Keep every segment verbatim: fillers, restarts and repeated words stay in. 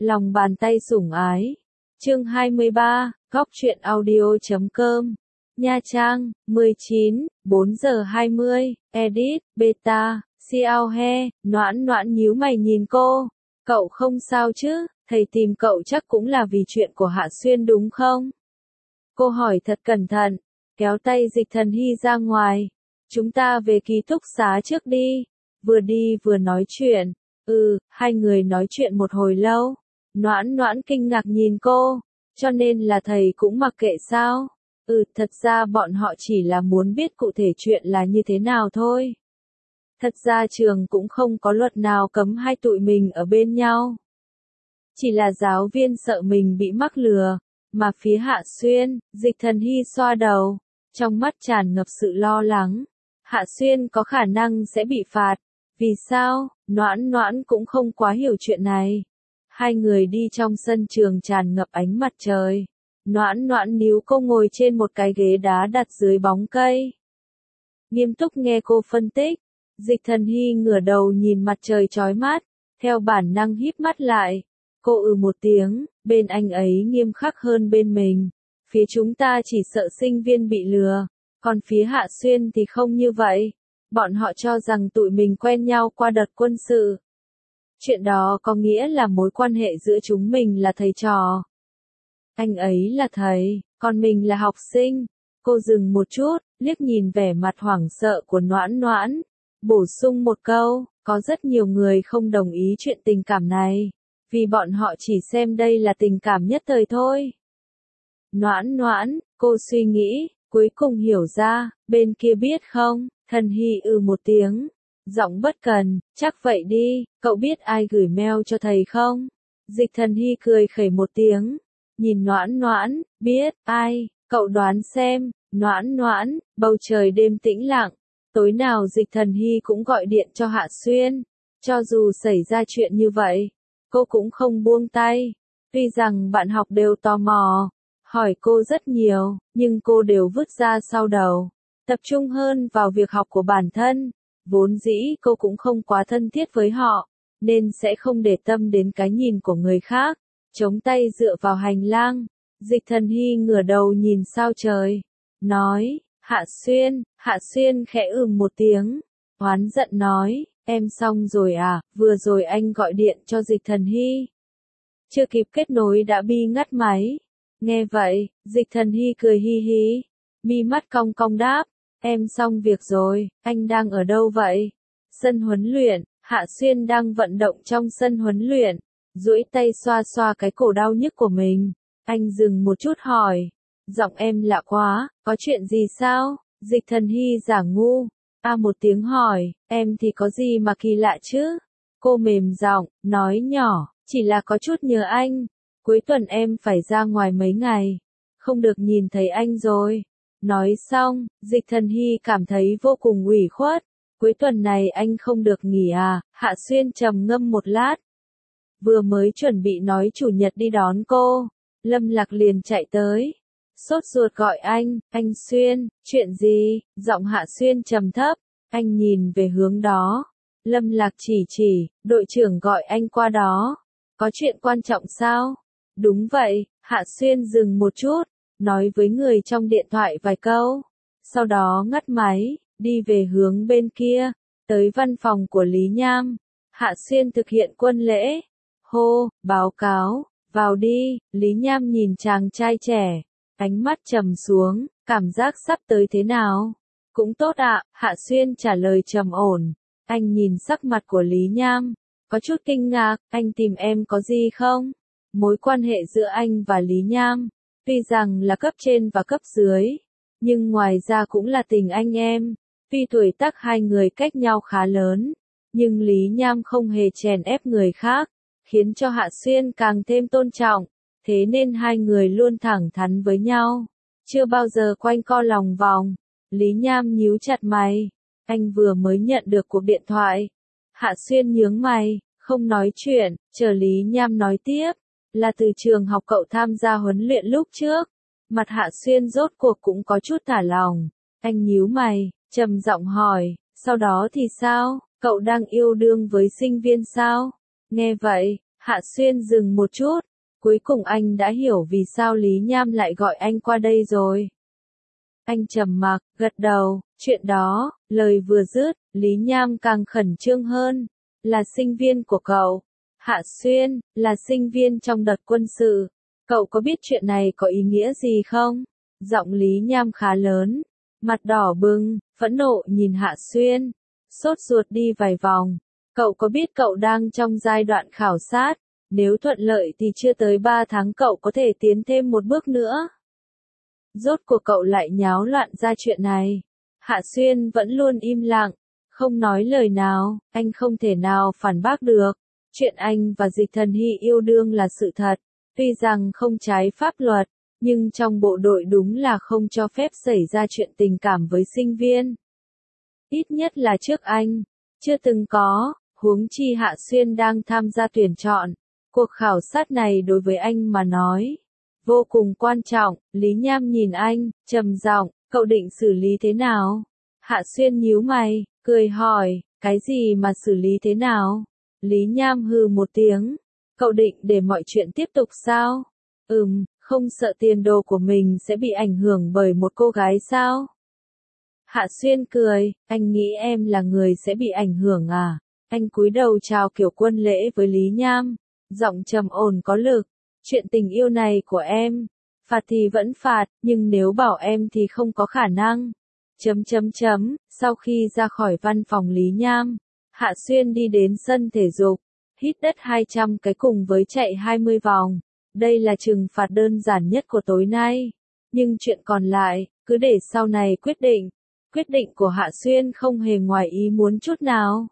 Lòng bàn tay sủng ái. Chương hai mươi ba, góc truyện audio chấm com. Nha Trang, mười chín, bốn giờ hai mươi, edit, beta, Xiao He, Noãn Noãn nhíu mày nhìn cô. Cậu không sao chứ, thầy tìm cậu chắc cũng là vì chuyện của Hạ Xuyên đúng không? Cô hỏi thật cẩn thận, kéo tay Dịch Thần Hy ra ngoài. Chúng ta về ký túc xá trước đi. Vừa đi vừa nói chuyện. Ừ, hai người nói chuyện một hồi lâu. Noãn Noãn kinh ngạc nhìn cô. Cho nên là thầy cũng mặc kệ sao? Ừ, thật ra bọn họ chỉ là muốn biết cụ thể chuyện là như thế nào thôi. Thật ra trường cũng không có luật nào cấm hai tụi mình ở bên nhau. Chỉ là giáo viên sợ mình bị mắc lừa, mà phía Hạ Xuyên, Dịch Thần Hy xoa đầu, trong mắt tràn ngập sự lo lắng. Hạ Xuyên có khả năng sẽ bị phạt. Vì sao? Noãn Noãn cũng không quá hiểu chuyện này. Hai người đi trong sân trường tràn ngập ánh mặt trời. Noãn Noãn níu cô ngồi trên một cái ghế đá đặt dưới bóng cây. Nghiêm túc nghe cô phân tích. Dịch Thần Hy ngửa đầu nhìn mặt trời chói mắt, theo bản năng híp mắt lại. Cô ừ một tiếng, bên anh ấy nghiêm khắc hơn bên mình. Phía chúng ta chỉ sợ sinh viên bị lừa, còn phía Hạ Xuyên thì không như vậy. Bọn họ cho rằng tụi mình quen nhau qua đợt quân sự. Chuyện đó có nghĩa là mối quan hệ giữa chúng mình là thầy trò. Anh ấy là thầy, còn mình là học sinh. Cô dừng một chút, liếc nhìn vẻ mặt hoảng sợ của Noãn Noãn. Bổ sung một câu, có rất nhiều người không đồng ý chuyện tình cảm này. Vì bọn họ chỉ xem đây là tình cảm nhất thời thôi. Noãn Noãn, cô suy nghĩ, cuối cùng hiểu ra, bên kia biết không? Thần Hy ừ một tiếng. Giọng bất cần, chắc vậy đi, cậu biết ai gửi mail cho thầy không? Dịch Thần Hy cười khẩy một tiếng. Nhìn Noãn Noãn, biết, ai, cậu đoán xem. Noãn Noãn, bầu trời đêm tĩnh lặng. Tối nào Dịch Thần Hy cũng gọi điện cho Hạ Xuyên. Cho dù xảy ra chuyện như vậy, cô cũng không buông tay. Tuy rằng bạn học đều tò mò, hỏi cô rất nhiều, nhưng cô đều vứt ra sau đầu. Tập trung hơn vào việc học của bản thân. Vốn dĩ cô cũng không quá thân thiết với họ, nên sẽ không để tâm đến cái nhìn của người khác. Chống tay dựa vào hành lang. Dịch Thần Hy ngửa đầu nhìn sao trời. Nói, Hạ Xuyên, Hạ Xuyên khẽ ừm một tiếng. Oán giận nói, em xong rồi à, vừa rồi anh gọi điện cho Dịch Thần Hy. Chưa kịp kết nối đã bi ngắt máy. Nghe vậy, Dịch Thần Hy cười hi hi. Mi mắt cong cong đáp, em xong việc rồi, anh đang ở đâu vậy? Sân huấn luyện, Hạ Xuyên đang vận động trong sân huấn luyện. Duỗi tay xoa xoa cái cổ đau nhức của mình. Anh dừng một chút hỏi. Giọng em lạ quá, có chuyện gì sao? Dịch Thần Hy giả ngu. A một tiếng hỏi, em thì có gì mà kỳ lạ chứ? Cô mềm giọng, nói nhỏ, chỉ là có chút nhớ anh. Cuối tuần em phải ra ngoài mấy ngày. Không được nhìn thấy anh rồi. Nói xong, Dịch Thần Hy cảm thấy vô cùng ủy khuất. Cuối tuần này anh không được nghỉ à? Hạ Xuyên trầm ngâm một lát. Vừa mới chuẩn bị nói chủ nhật đi đón cô, Lâm Lạc liền chạy tới. Sốt ruột gọi anh, anh Xuyên, chuyện gì? Giọng Hạ Xuyên trầm thấp, anh nhìn về hướng đó. Lâm Lạc chỉ chỉ, đội trưởng gọi anh qua đó. Có chuyện quan trọng sao? Đúng vậy, Hạ Xuyên dừng một chút, nói với người trong điện thoại vài câu. Sau đó ngắt máy, đi về hướng bên kia, tới văn phòng của Lý Nham. Hạ Xuyên thực hiện quân lễ. Hô, báo cáo, vào đi. Lý Nham nhìn chàng trai trẻ, ánh mắt trầm xuống, cảm giác sắp tới thế nào? Cũng tốt ạ, Hạ Xuyên trả lời trầm ổn. Anh nhìn sắc mặt của Lý Nham, có chút kinh ngạc, anh tìm em có gì không? Mối quan hệ giữa anh và Lý Nham, tuy rằng là cấp trên và cấp dưới, nhưng ngoài ra cũng là tình anh em. Tuy tuổi tác hai người cách nhau khá lớn, nhưng Lý Nham không hề chèn ép người khác, khiến cho Hạ Xuyên càng thêm tôn trọng, thế nên hai người luôn thẳng thắn với nhau, chưa bao giờ quanh co lòng vòng. Lý Nham nhíu chặt mày, anh vừa mới nhận được cuộc điện thoại. Hạ Xuyên nhướng mày, không nói chuyện, chờ Lý Nham nói tiếp, là từ trường học cậu tham gia huấn luyện lúc trước. Mặt Hạ Xuyên rốt cuộc cũng có chút thả lòng, anh nhíu mày, trầm giọng hỏi, sau đó thì sao, cậu đang yêu đương với sinh viên sao? Nghe vậy, Hạ Xuyên dừng một chút, cuối cùng anh đã hiểu vì sao Lý Nham lại gọi anh qua đây rồi. Anh trầm mặc, gật đầu, chuyện đó, lời vừa dứt, Lý Nham càng khẩn trương hơn, là sinh viên của cậu. Hạ Xuyên, là sinh viên trong đợt quân sự. Cậu có biết chuyện này có ý nghĩa gì không? Giọng Lý Nham khá lớn, mặt đỏ bừng, phẫn nộ nhìn Hạ Xuyên, sốt ruột đi vài vòng. Cậu có biết cậu đang trong giai đoạn khảo sát, nếu thuận lợi thì chưa tới ba tháng cậu có thể tiến thêm một bước nữa. Rốt cuộc cậu lại nháo loạn ra chuyện này. Hạ Xuyên vẫn luôn im lặng, không nói lời nào, anh không thể nào phản bác được. Chuyện anh và Dịch Thần Hy yêu đương là sự thật, tuy rằng không trái pháp luật, nhưng trong bộ đội đúng là không cho phép xảy ra chuyện tình cảm với sinh viên. Ít nhất là trước anh, chưa từng có, huống chi Hạ Xuyên đang tham gia tuyển chọn. Cuộc khảo sát này đối với anh mà nói, vô cùng quan trọng. Lý Nham nhìn anh, trầm giọng, cậu định xử lý thế nào? Hạ Xuyên nhíu mày, cười hỏi, cái gì mà xử lý thế nào? Lý Nham hừ một tiếng, cậu định để mọi chuyện tiếp tục sao? Ừm, không sợ tiền đồ của mình sẽ bị ảnh hưởng bởi một cô gái sao? Hạ Xuyên cười, anh nghĩ em là người sẽ bị ảnh hưởng à? Anh cúi đầu chào kiểu quân lễ với Lý Nham, giọng trầm ổn có lực. Chuyện tình yêu này của em, phạt thì vẫn phạt, nhưng nếu bảo em thì không có khả năng. Chấm chấm chấm, sau khi ra khỏi văn phòng Lý Nham, Hạ Xuyên đi đến sân thể dục, hít đất hai trăm cái cùng với chạy hai mươi vòng. Đây là trừng phạt đơn giản nhất của tối nay. Nhưng chuyện còn lại, cứ để sau này quyết định. Quyết định của Hạ Xuyên không hề ngoài ý muốn chút nào.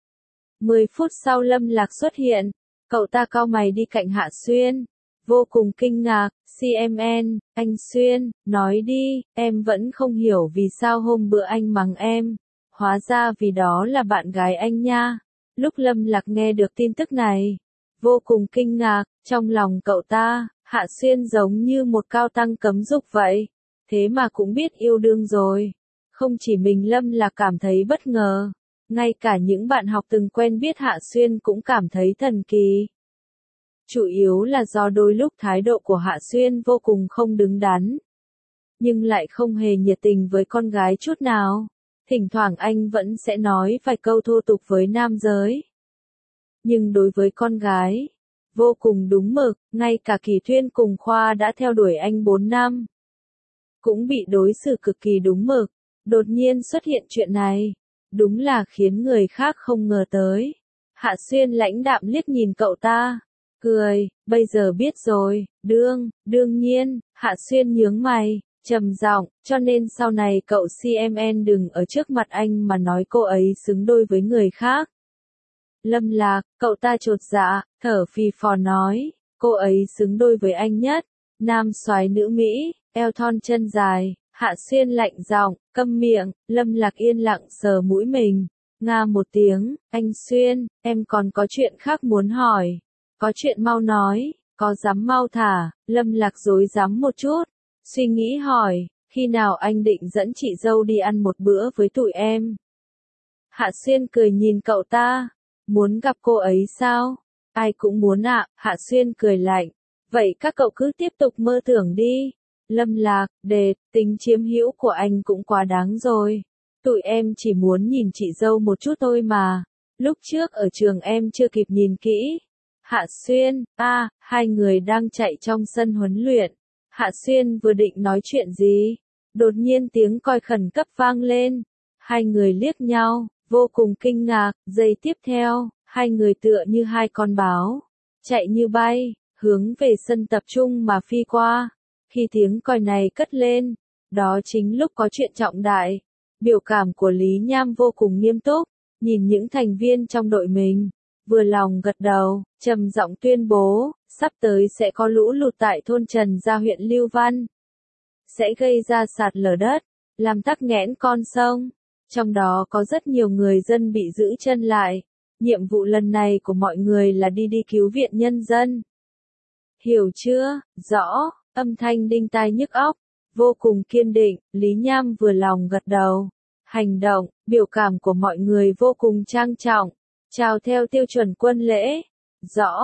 Mười phút sau Lâm Lạc xuất hiện, cậu ta cau mày đi cạnh Hạ Xuyên, vô cùng kinh ngạc, xê em en, anh Xuyên, nói đi, em vẫn không hiểu vì sao hôm bữa anh mắng em, hóa ra vì đó là bạn gái anh nha. Lúc Lâm Lạc nghe được tin tức này, vô cùng kinh ngạc, trong lòng cậu ta, Hạ Xuyên giống như một cao tăng cấm dục vậy, thế mà cũng biết yêu đương rồi. Không chỉ mình Lâm Lạc cảm thấy bất ngờ, ngay cả những bạn học từng quen biết Hạ Xuyên cũng cảm thấy thần kỳ. Chủ yếu là do đôi lúc thái độ của Hạ Xuyên vô cùng không đứng đắn, nhưng lại không hề nhiệt tình với con gái chút nào. Thỉnh thoảng anh vẫn sẽ nói vài câu thô tục với nam giới. Nhưng đối với con gái, vô cùng đúng mực, ngay cả Kỳ Thuyên cùng khoa đã theo đuổi anh bốn năm. Cũng bị đối xử cực kỳ đúng mực, đột nhiên xuất hiện chuyện này, đúng là khiến người khác không ngờ tới. Hạ Xuyên lãnh đạm liếc nhìn cậu ta, cười, bây giờ biết rồi, đương, đương nhiên. Hạ Xuyên nhướng mày, trầm giọng, cho nên sau này cậu xê em en đừng ở trước mặt anh mà nói cô ấy xứng đôi với người khác. Lâm Lạc, cậu ta chột dạ, thở phì phò nói, cô ấy xứng đôi với anh nhất, nam soái nữ Mỹ, eo thon chân dài. Hạ Xuyên lạnh giọng, câm miệng. Lâm Lạc yên lặng sờ mũi mình, nga một tiếng, anh Xuyên, em còn có chuyện khác muốn hỏi. Có chuyện mau nói, có dám mau thả. Lâm Lạc rối rắm một chút, suy nghĩ hỏi, khi nào anh định dẫn chị dâu đi ăn một bữa với tụi em? Hạ Xuyên cười nhìn cậu ta, muốn gặp cô ấy sao? Ai cũng muốn ạ. Hạ Xuyên cười lạnh, vậy các cậu cứ tiếp tục mơ tưởng đi. Lâm Lạc, đề, tính chiếm hữu của anh cũng quá đáng rồi. Tụi em chỉ muốn nhìn chị dâu một chút thôi mà. Lúc trước ở trường em chưa kịp nhìn kỹ. Hạ Xuyên, a, à, hai người đang chạy trong sân huấn luyện. Hạ Xuyên vừa định nói chuyện gì, đột nhiên tiếng còi khẩn cấp vang lên. Hai người liếc nhau, vô cùng kinh ngạc. Giây tiếp theo, hai người tựa như hai con báo, chạy như bay, hướng về sân tập trung mà phi qua. Khi tiếng còi này cất lên, đó chính lúc có chuyện trọng đại. Biểu cảm của Lý Nham vô cùng nghiêm túc, nhìn những thành viên trong đội mình, vừa lòng gật đầu, trầm giọng tuyên bố, sắp tới sẽ có lũ lụt tại thôn Trần Gia huyện Lưu Văn. Sẽ gây ra sạt lở đất, làm tắc nghẽn con sông. Trong đó có rất nhiều người dân bị giữ chân lại. Nhiệm vụ lần này của mọi người là đi đi cứu viện nhân dân. Hiểu chưa? Rõ. Âm thanh đinh tai nhức óc, vô cùng kiên định. Lý Nham vừa lòng gật đầu. Hành động, biểu cảm của mọi người vô cùng trang trọng. Chào theo tiêu chuẩn quân lễ. Rõ.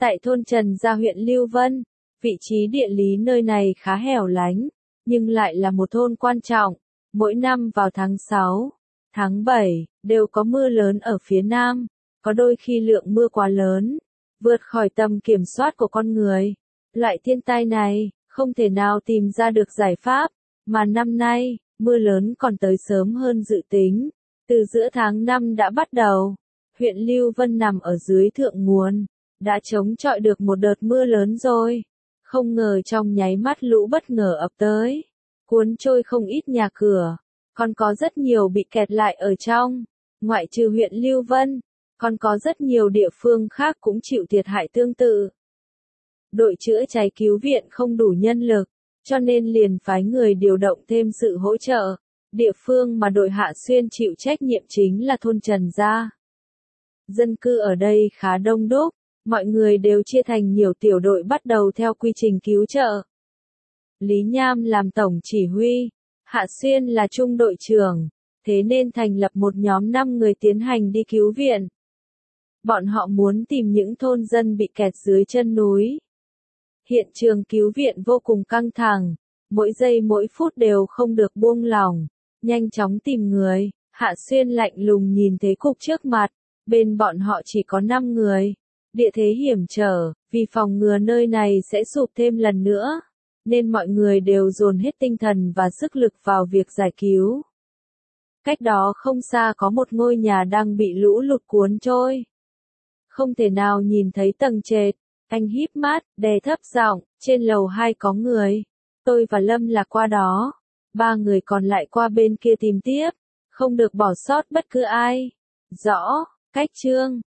Tại thôn Trần Gia huyện Lưu Vân, vị trí địa lý nơi này khá hẻo lánh, nhưng lại là một thôn quan trọng. Mỗi năm vào tháng sáu, tháng bảy, đều có mưa lớn ở phía Nam, có đôi khi lượng mưa quá lớn, vượt khỏi tầm kiểm soát của con người. Loại thiên tai này, không thể nào tìm ra được giải pháp, mà năm nay, mưa lớn còn tới sớm hơn dự tính. Từ giữa tháng năm đã bắt đầu, huyện Lưu Vân nằm ở dưới thượng nguồn, đã chống chọi được một đợt mưa lớn rồi. Không ngờ trong nháy mắt lũ bất ngờ ập tới, cuốn trôi không ít nhà cửa, còn có rất nhiều bị kẹt lại ở trong. Ngoại trừ huyện Lưu Vân, còn có rất nhiều địa phương khác cũng chịu thiệt hại tương tự. Đội chữa cháy cứu viện không đủ nhân lực, cho nên liền phái người điều động thêm sự hỗ trợ. Địa phương mà đội Hạ Xuyên chịu trách nhiệm chính là thôn Trần Gia. Dân cư ở đây khá đông đúc, mọi người đều chia thành nhiều tiểu đội bắt đầu theo quy trình cứu trợ. Lý Nham làm tổng chỉ huy, Hạ Xuyên là trung đội trưởng, thế nên thành lập một nhóm năm người tiến hành đi cứu viện. Bọn họ muốn tìm những thôn dân bị kẹt dưới chân núi. Hiện trường cứu viện vô cùng căng thẳng, mỗi giây mỗi phút đều không được buông lỏng, nhanh chóng tìm người. Hạ Xuyên lạnh lùng nhìn thế cục trước mặt, bên bọn họ chỉ có năm người. Địa thế hiểm trở, vì phòng ngừa nơi này sẽ sụp thêm lần nữa, nên mọi người đều dồn hết tinh thần và sức lực vào việc giải cứu. Cách đó không xa có một ngôi nhà đang bị lũ lụt cuốn trôi. Không thể nào nhìn thấy tầng trệt, anh híp mắt, đè thấp giọng, trên lầu hai có người. Tôi và Lâm là qua đó, ba người còn lại qua bên kia tìm tiếp, không được bỏ sót bất cứ ai. Rõ, cách chương.